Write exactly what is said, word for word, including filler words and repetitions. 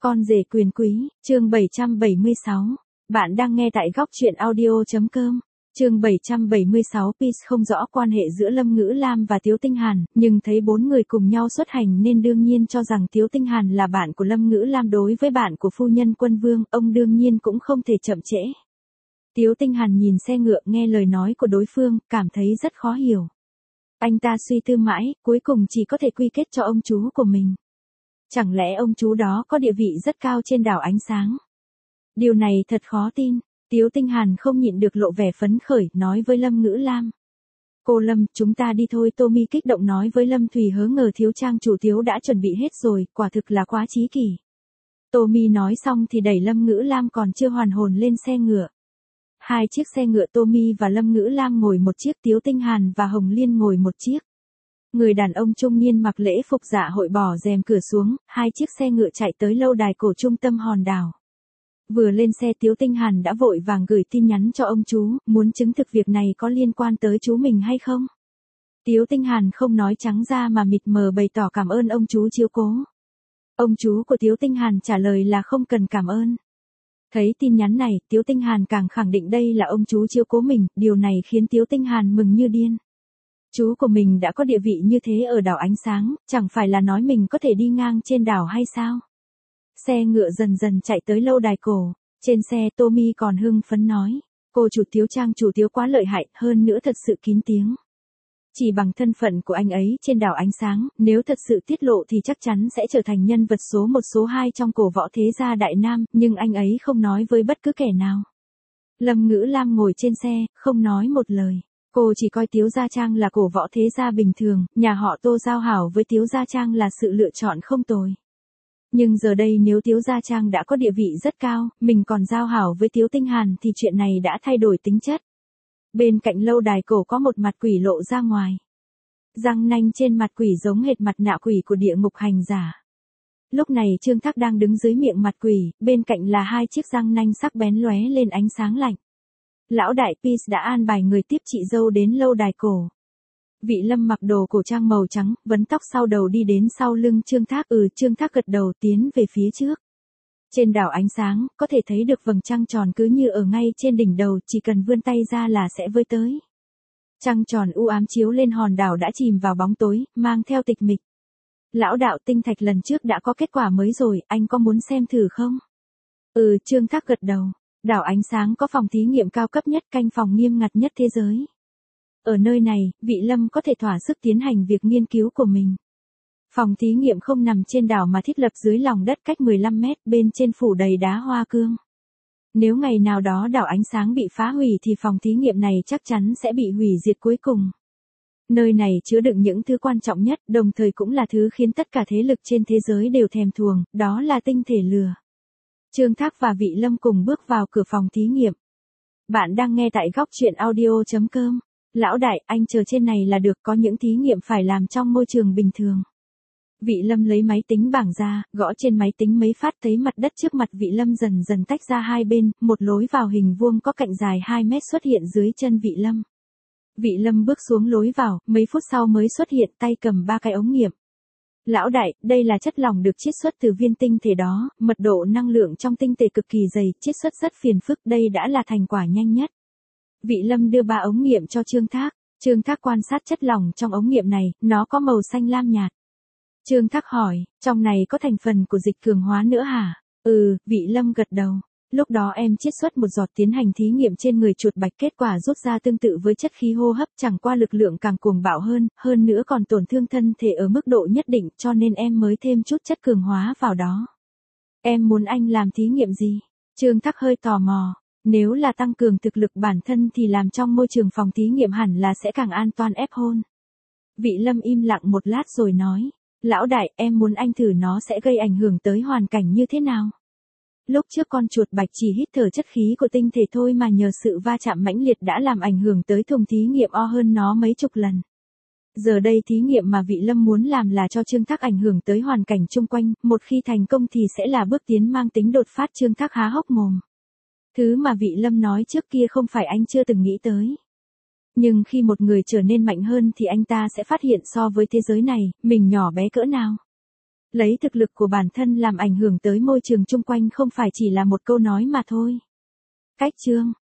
Con rể quyền quý, chương bảy trăm bảy mươi sáu. Bạn đang nghe tại góc truyện audio.com. Chương bảy trăm bảy mươi sáu. Peace không rõ quan hệ giữa Lâm Ngữ Lam và Tiếu Tinh Hàn, nhưng thấy bốn người cùng nhau xuất hành nên đương nhiên cho rằng Tiếu Tinh Hàn là bạn của Lâm Ngữ Lam. Đối với bạn của phu nhân Quân Vương, ông đương nhiên cũng không thể chậm trễ. Tiếu Tinh Hàn nhìn xe ngựa, nghe lời nói của đối phương, cảm thấy rất khó hiểu. Anh ta suy tư mãi, cuối cùng chỉ có thể quy kết cho ông chú của mình. Chẳng lẽ ông chú đó có địa vị rất cao trên đảo Ánh Sáng? Điều này thật khó tin. Tiếu Tinh Hàn không nhịn được lộ vẻ phấn khởi, nói với Lâm Ngữ Lam. Cô Lâm, chúng ta đi thôi. Tommy kích động nói với Lâm Thùy hớ ngờ thiếu trang chủ Tiếu đã chuẩn bị hết rồi, quả thực là quá chí kỳ. Tommy nói xong thì đẩy Lâm Ngữ Lam còn chưa hoàn hồn lên xe ngựa. Hai chiếc xe ngựa, Tommy và Lâm Ngữ Lam ngồi một chiếc, Tiếu Tinh Hàn và Hồng Liên ngồi một chiếc. Người đàn ông trung niên mặc lễ phục dạ hội bỏ rèm cửa xuống, hai chiếc xe ngựa chạy tới lâu đài cổ trung tâm hòn đảo. Vừa lên xe, Tiếu Tinh Hàn đã vội vàng gửi tin nhắn cho ông chú, muốn chứng thực việc này có liên quan tới chú mình hay không. Tiếu Tinh Hàn không nói trắng ra mà mịt mờ bày tỏ cảm ơn ông chú chiếu cố. Ông chú của Tiếu Tinh Hàn trả lời là không cần cảm ơn. Thấy tin nhắn này, Tiếu Tinh Hàn càng khẳng định đây là ông chú chiếu cố mình, điều này khiến Tiếu Tinh Hàn mừng như điên. Chú của mình đã có địa vị như thế ở đảo Ánh Sáng, chẳng phải là nói mình có thể đi ngang trên đảo hay sao? Xe ngựa dần dần chạy tới lâu đài cổ. Trên xe, Tommy còn hưng phấn nói. Cô chủ Tiếu trang chủ Tiếu quá lợi hại, hơn nữa thật sự kín tiếng. Chỉ bằng thân phận của anh ấy trên đảo Ánh Sáng, nếu thật sự tiết lộ thì chắc chắn sẽ trở thành nhân vật số một số hai trong cổ võ thế gia Đại Nam, nhưng anh ấy không nói với bất cứ kẻ nào. Lâm Ngữ Lam ngồi trên xe, không nói một lời. Cô chỉ coi Tiếu Gia Trang là cổ võ thế gia bình thường, nhà họ Tô giao hảo với Tiếu Gia Trang là sự lựa chọn không tồi. Nhưng giờ đây nếu Tiếu Gia Trang đã có địa vị rất cao, mình còn giao hảo với Tiếu Tinh Hàn thì chuyện này đã thay đổi tính chất. Bên cạnh lâu đài cổ có một mặt quỷ lộ ra ngoài. Răng nanh trên mặt quỷ giống hệt mặt nạ quỷ của địa ngục hành giả. Lúc này Trương Thác đang đứng dưới miệng mặt quỷ, bên cạnh là hai chiếc răng nanh sắc bén lóe lên ánh sáng lạnh. Lão đại Peace đã an bài người tiếp chị dâu đến lâu đài cổ. Vị Lâm mặc đồ cổ trang màu trắng, vấn tóc sau đầu đi đến sau lưng Trương Thác. Ừ, Trương Thác gật đầu tiến về phía trước. Trên đảo Ánh Sáng, có thể thấy được vầng trăng tròn cứ như ở ngay trên đỉnh đầu, chỉ cần vươn tay ra là sẽ với tới. Trăng tròn u ám chiếu lên hòn đảo đã chìm vào bóng tối, mang theo tịch mịch. Lão đạo tinh thạch lần trước đã có kết quả mới rồi, anh có muốn xem thử không? Ừ, Trương Thác gật đầu. Đảo Ánh Sáng có phòng thí nghiệm cao cấp nhất, canh phòng nghiêm ngặt nhất thế giới. Ở nơi này, vị Lâm có thể thỏa sức tiến hành việc nghiên cứu của mình. Phòng thí nghiệm không nằm trên đảo mà thiết lập dưới lòng đất cách mười lăm mét, bên trên phủ đầy đá hoa cương. Nếu ngày nào đó đảo Ánh Sáng bị phá hủy thì phòng thí nghiệm này chắc chắn sẽ bị hủy diệt cuối cùng. Nơi này chứa đựng những thứ quan trọng nhất, đồng thời cũng là thứ khiến tất cả thế lực trên thế giới đều thèm thuồng, đó là tinh thể lửa. Trương Thác và vị Lâm cùng bước vào cửa phòng thí nghiệm. Bạn đang nghe tại góc truyện audio.com. Lão đại, anh chờ trên này là được, có những thí nghiệm phải làm trong môi trường bình thường. Vị Lâm lấy máy tính bảng ra, gõ trên máy tính mấy phát, thấy mặt đất trước mặt vị Lâm dần dần tách ra hai bên, một lối vào hình vuông có cạnh dài hai mét xuất hiện dưới chân vị Lâm. Vị Lâm bước xuống lối vào, mấy phút sau mới xuất hiện tay cầm ba cái ống nghiệm. Lão đại, đây là chất lỏng được chiết xuất từ viên tinh thể đó, mật độ năng lượng trong tinh thể cực kỳ dày, chiết xuất rất phiền phức, đây đã là thành quả nhanh nhất. Vị Lâm đưa ba ống nghiệm cho Trương Thác. Trương Thác quan sát chất lỏng trong ống nghiệm này, nó có màu xanh lam nhạt. Trương Thác hỏi, trong này có thành phần của dịch cường hóa nữa hả? Ừ, vị Lâm gật đầu. Lúc đó em chiết xuất một giọt tiến hành thí nghiệm trên người chuột bạch, kết quả rút ra tương tự với chất khí hô hấp, chẳng qua lực lượng càng cuồng bạo hơn, hơn nữa còn tổn thương thân thể ở mức độ nhất định, cho nên em mới thêm chút chất cường hóa vào đó. Em muốn anh làm thí nghiệm gì? Trương Thác hơi tò mò. Nếu là tăng cường thực lực bản thân thì làm trong môi trường phòng thí nghiệm hẳn là sẽ càng an toàn ép hơn. Vị Lâm im lặng một lát rồi nói. Lão đại, em muốn anh thử nó sẽ gây ảnh hưởng tới hoàn cảnh như thế nào? Lúc trước con chuột bạch chỉ hít thở chất khí của tinh thể thôi mà nhờ sự va chạm mãnh liệt đã làm ảnh hưởng tới thùng thí nghiệm o hơn nó mấy chục lần. Giờ đây thí nghiệm mà vị Lâm muốn làm là cho Trương Thác ảnh hưởng tới hoàn cảnh chung quanh, một khi thành công thì sẽ là bước tiến mang tính đột phát. Trương Thác há hốc mồm. Thứ mà vị Lâm nói trước kia không phải anh chưa từng nghĩ tới. Nhưng khi một người trở nên mạnh hơn thì anh ta sẽ phát hiện so với thế giới này, mình nhỏ bé cỡ nào. Lấy thực lực của bản thân làm ảnh hưởng tới môi trường chung quanh không phải chỉ là một câu nói mà thôi. Cách chương